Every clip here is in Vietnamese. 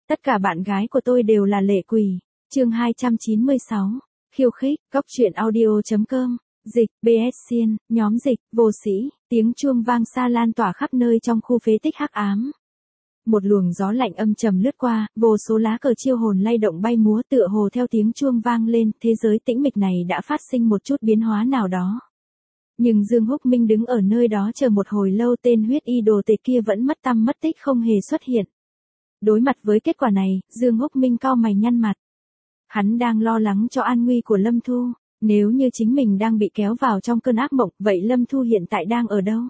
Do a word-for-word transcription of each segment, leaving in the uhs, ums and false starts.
Tất cả bạn gái của tôi đều là lệ quỷ. Chương hai trăm chín mươi sáu. Khiêu khích, góc truyện audio.com. Dịch, bê ét Xiên, nhóm dịch, vô sĩ, tiếng chuông vang xa lan tỏa khắp nơi trong khu phế tích hắc ám. Một luồng gió lạnh âm trầm lướt qua, vô số lá cờ chiêu hồn lay động bay múa tựa hồ theo tiếng chuông vang lên, thế giới tĩnh mịch này đã phát sinh một chút biến hóa nào đó. Nhưng Dương Húc Minh đứng ở nơi đó chờ một hồi lâu, tên huyết y đồ tể kia vẫn mất tăm mất tích không hề xuất hiện. Đối mặt với kết quả này, Dương Húc Minh cau mày nhăn mặt. Hắn đang lo lắng cho an nguy của Lâm Thu, nếu như chính mình đang bị kéo vào trong cơn ác mộng, vậy Lâm Thu hiện tại đang ở đâu?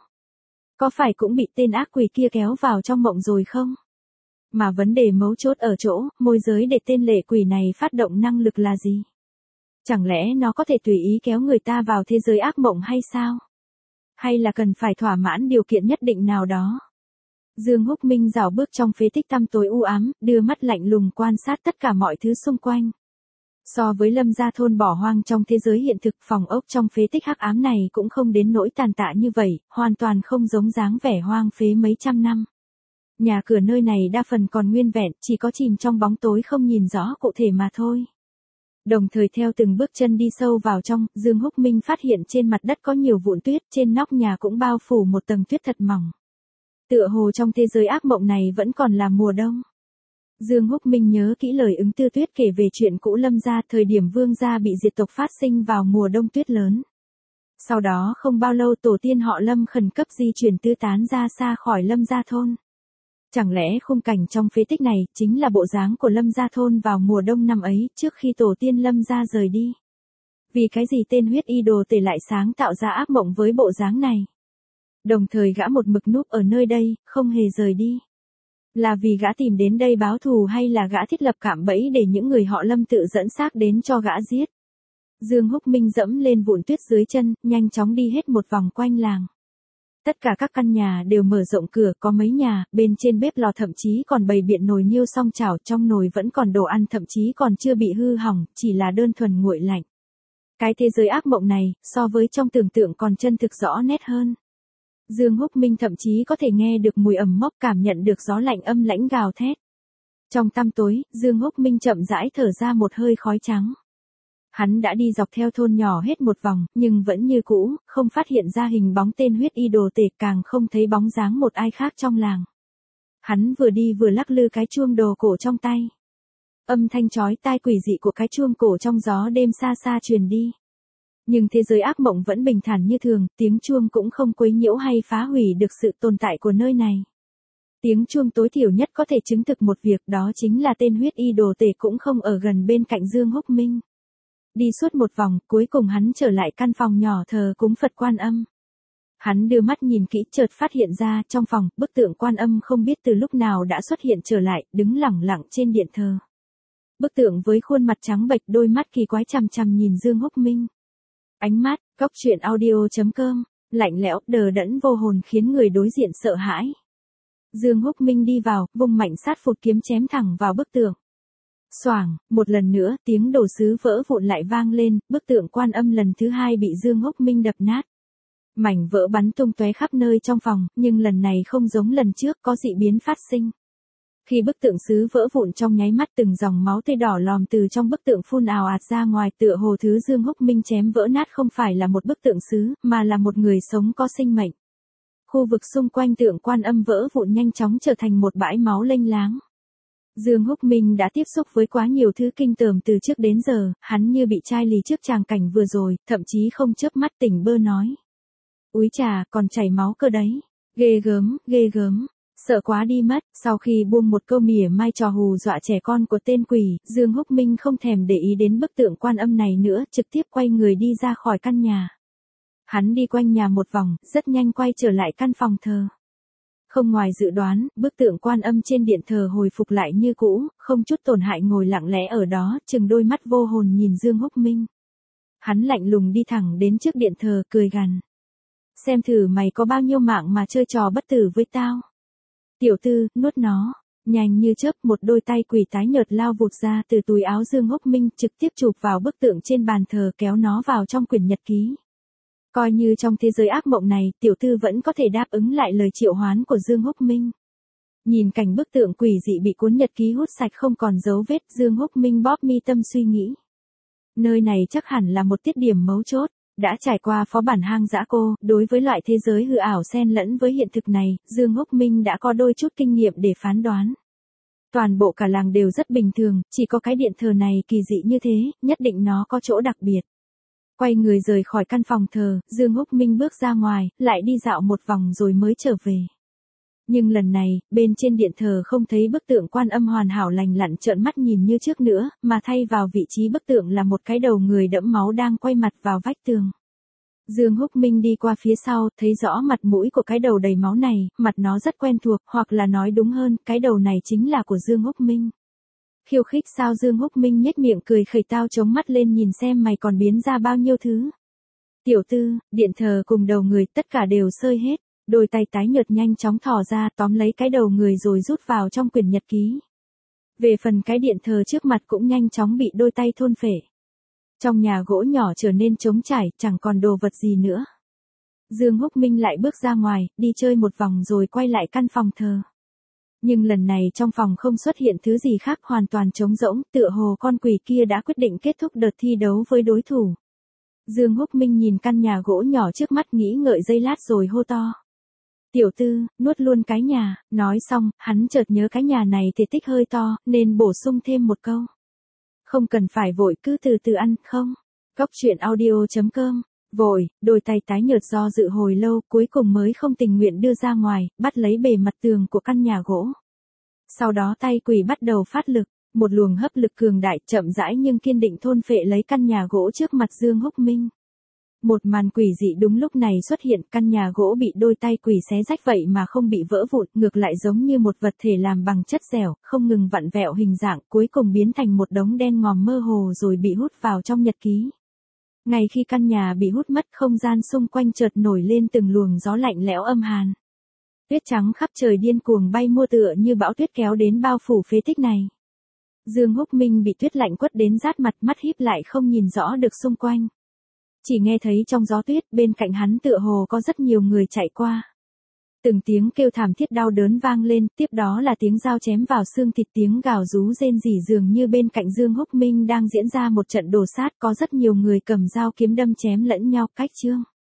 Có phải cũng bị tên ác quỷ kia kéo vào trong mộng rồi không? Mà vấn đề mấu chốt ở chỗ, môi giới để tên lệ quỷ này phát động năng lực là gì? Chẳng lẽ nó có thể tùy ý kéo người ta vào thế giới ác mộng hay sao? Hay là cần phải thỏa mãn điều kiện nhất định nào đó? Dương Húc Minh dạo bước trong phế tích tăm tối u ám, đưa mắt lạnh lùng quan sát tất cả mọi thứ xung quanh. So với Lâm gia thôn bỏ hoang trong thế giới hiện thực, phòng ốc trong phế tích hắc ám này cũng không đến nỗi tàn tạ như vậy, hoàn toàn không giống dáng vẻ hoang phế mấy trăm năm. Nhà cửa nơi này đa phần còn nguyên vẹn, chỉ có chìm trong bóng tối không nhìn rõ cụ thể mà thôi. Đồng thời theo từng bước chân đi sâu vào trong, Dương Húc Minh phát hiện trên mặt đất có nhiều vụn tuyết, trên nóc nhà cũng bao phủ một tầng tuyết thật mỏng. Tựa hồ trong thế giới ác mộng này vẫn còn là mùa đông. Dương Húc Minh nhớ kỹ lời ứng Tư Tuyết kể về chuyện cũ Lâm gia, thời điểm Vương gia bị diệt tộc phát sinh vào mùa đông tuyết lớn. Sau đó không bao lâu tổ tiên họ Lâm khẩn cấp di chuyển tứ tán ra xa khỏi Lâm gia thôn. Chẳng lẽ khung cảnh trong phế tích này chính là bộ dáng của Lâm gia thôn vào mùa đông năm ấy, trước khi tổ tiên Lâm gia rời đi? Vì cái gì tên huyết y đồ tể lại sáng tạo ra ác mộng với bộ dáng này? Đồng thời gã một mực núp ở nơi đây, không hề rời đi. Là vì gã tìm đến đây báo thù hay là gã thiết lập cạm bẫy để những người họ Lâm tự dẫn xác đến cho gã giết? Dương Húc Minh dẫm lên vụn tuyết dưới chân, nhanh chóng đi hết một vòng quanh làng. Tất cả các căn nhà đều mở rộng cửa, có mấy nhà, bên trên bếp lò thậm chí còn bày biện nồi niêu song chảo, trong nồi vẫn còn đồ ăn thậm chí còn chưa bị hư hỏng, chỉ là đơn thuần nguội lạnh. Cái thế giới ác mộng này, so với trong tưởng tượng còn chân thực rõ nét hơn. Dương Húc Minh thậm chí có thể nghe được mùi ẩm mốc, cảm nhận được gió lạnh âm lãnh gào thét. Trong tăm tối, Dương Húc Minh chậm rãi thở ra một hơi khói trắng. Hắn đã đi dọc theo thôn nhỏ hết một vòng, nhưng vẫn như cũ, không phát hiện ra hình bóng tên huyết y đồ tể, càng không thấy bóng dáng một ai khác trong làng. Hắn vừa đi vừa lắc lư cái chuông đồ cổ trong tay. Âm thanh chói tai quỷ dị của cái chuông cổ trong gió đêm xa xa truyền đi. Nhưng thế giới ác mộng vẫn bình thản như thường, tiếng chuông cũng không quấy nhiễu hay phá hủy được sự tồn tại của nơi này. Tiếng chuông tối thiểu nhất có thể chứng thực một việc, đó chính là tên huyết y đồ tể cũng không ở gần bên cạnh Dương Húc Minh. Đi suốt một vòng, cuối cùng hắn trở lại căn phòng nhỏ thờ cúng Phật Quan Âm. Hắn đưa mắt nhìn kỹ, chợt phát hiện ra trong phòng, bức tượng Quan Âm không biết từ lúc nào đã xuất hiện trở lại, đứng lẳng lặng trên điện thờ. Bức tượng với khuôn mặt trắng bệch, đôi mắt kỳ quái chằm chằm nhìn Dương Húc Minh. Ánh mắt, góc truyện audio.com, lạnh lẽo, đờ đẫn vô hồn khiến người đối diện sợ hãi. Dương Húc Minh đi vào, vung mạnh sát phụt kiếm chém thẳng vào bức tượng. Xoảng, một lần nữa, tiếng đồ sứ vỡ vụn lại vang lên, bức tượng Quan Âm lần thứ hai bị Dương Húc Minh đập nát. Mảnh vỡ bắn tung tóe khắp nơi trong phòng, nhưng lần này không giống lần trước, có dị biến phát sinh. Khi bức tượng sứ vỡ vụn trong nháy mắt, từng dòng máu tươi đỏ lòm từ trong bức tượng phun ào ạt ra ngoài, tựa hồ thứ Dương Húc Minh chém vỡ nát không phải là một bức tượng sứ, mà là một người sống có sinh mệnh. Khu vực xung quanh tượng Quan Âm vỡ vụn nhanh chóng trở thành một bãi máu lênh láng. Dương Húc Minh đã tiếp xúc với quá nhiều thứ kinh tởm từ trước đến giờ, hắn như bị chai lì trước tràng cảnh vừa rồi, thậm chí không chớp mắt tỉnh bơ nói. Úi chà, còn chảy máu cơ đấy. Ghê gớm, ghê gớm. Sợ quá đi mất, sau khi buông một câu mỉa mai trò hù dọa trẻ con của tên quỷ, Dương Húc Minh không thèm để ý đến bức tượng Quan Âm này nữa, trực tiếp quay người đi ra khỏi căn nhà. Hắn đi quanh nhà một vòng, rất nhanh quay trở lại căn phòng thờ. Không ngoài dự đoán, bức tượng Quan Âm trên điện thờ hồi phục lại như cũ, không chút tổn hại ngồi lặng lẽ ở đó, chừng đôi mắt vô hồn nhìn Dương Húc Minh. Hắn lạnh lùng đi thẳng đến trước điện thờ, cười gằn. Xem thử mày có bao nhiêu mạng mà chơi trò bất tử với tao. Tiểu tư, nuốt nó. Nhanh như chớp, một đôi tay quỷ tái nhợt lao vụt ra từ túi áo Dương Húc Minh, trực tiếp chụp vào bức tượng trên bàn thờ, kéo nó vào trong quyển nhật ký. Coi như trong thế giới ác mộng này, tiểu tư vẫn có thể đáp ứng lại lời triệu hoán của Dương Húc Minh. Nhìn cảnh bức tượng quỷ dị bị cuốn nhật ký hút sạch không còn dấu vết, Dương Húc Minh bóp mi tâm suy nghĩ. Nơi này chắc hẳn là một tiết điểm mấu chốt. Đã trải qua phó bản hang dã cô, đối với loại thế giới hư ảo xen lẫn với hiện thực này, Dương Húc Minh đã có đôi chút kinh nghiệm để phán đoán. Toàn bộ cả làng đều rất bình thường, chỉ có cái điện thờ này kỳ dị như thế, nhất định nó có chỗ đặc biệt. Quay người rời khỏi căn phòng thờ, Dương Húc Minh bước ra ngoài, lại đi dạo một vòng rồi mới trở về. Nhưng lần này, bên trên điện thờ không thấy bức tượng Quan Âm hoàn hảo lành lặn trợn mắt nhìn như trước nữa, mà thay vào vị trí bức tượng là một cái đầu người đẫm máu đang quay mặt vào vách tường. Dương Húc Minh đi qua phía sau, thấy rõ mặt mũi của cái đầu đầy máu này, mặt nó rất quen thuộc, hoặc là nói đúng hơn, cái đầu này chính là của Dương Húc Minh. Khiêu khích sao? Dương Húc Minh nhếch miệng cười khẩy, tao chống mắt lên nhìn xem mày còn biến ra bao nhiêu thứ. Tiểu tư, điện thờ cùng đầu người tất cả đều sơi hết. Đôi tay tái nhợt nhanh chóng thò ra tóm lấy cái đầu người rồi rút vào trong quyển nhật ký. Về phần cái điện thờ trước mặt cũng nhanh chóng bị đôi tay thôn phệ. Trong nhà gỗ nhỏ trở nên trống trải, chẳng còn đồ vật gì nữa. Dương Húc Minh lại bước ra ngoài, đi chơi một vòng rồi quay lại căn phòng thờ. Nhưng lần này trong phòng không xuất hiện thứ gì khác, hoàn toàn trống rỗng, tựa hồ con quỷ kia đã quyết định kết thúc đợt thi đấu với đối thủ. Dương Húc Minh nhìn căn nhà gỗ nhỏ trước mắt nghĩ ngợi giây lát rồi hô to. Tiểu tư, nuốt luôn cái nhà, nói xong, hắn chợt nhớ cái nhà này thể tích hơi to, nên bổ sung thêm một câu. Không cần phải vội, cứ từ từ ăn, không? Cóc truyện audio chấm com. Vội, đôi tay tái nhợt do dự hồi lâu, cuối cùng mới không tình nguyện đưa ra ngoài, bắt lấy bề mặt tường của căn nhà gỗ. Sau đó tay quỷ bắt đầu phát lực, một luồng hấp lực cường đại, chậm rãi nhưng kiên định thôn phệ lấy căn nhà gỗ trước mặt Dương Húc Minh. Một màn quỷ dị đúng lúc này xuất hiện, căn nhà gỗ bị đôi tay quỷ xé rách vậy mà không bị vỡ vụn, ngược lại giống như một vật thể làm bằng chất dẻo, không ngừng vặn vẹo hình dạng, cuối cùng biến thành một đống đen ngòm mơ hồ rồi bị hút vào trong nhật ký. Ngay khi căn nhà bị hút mất, không gian xung quanh chợt nổi lên từng luồng gió lạnh lẽo âm hàn. Tuyết trắng khắp trời điên cuồng bay mua tựa như bão tuyết kéo đến bao phủ phế tích này. Dương Húc Minh bị tuyết lạnh quất đến rát mặt, mắt híp lại không nhìn rõ được xung quanh. Chỉ nghe thấy trong gió tuyết bên cạnh hắn tựa hồ có rất nhiều người chạy qua. Từng tiếng kêu thảm thiết đau đớn vang lên, tiếp đó là tiếng dao chém vào xương thịt, tiếng gào rú rên rỉ, dường như bên cạnh Dương Húc Minh đang diễn ra một trận đồ sát, có rất nhiều người cầm dao kiếm đâm chém lẫn nhau cách chương.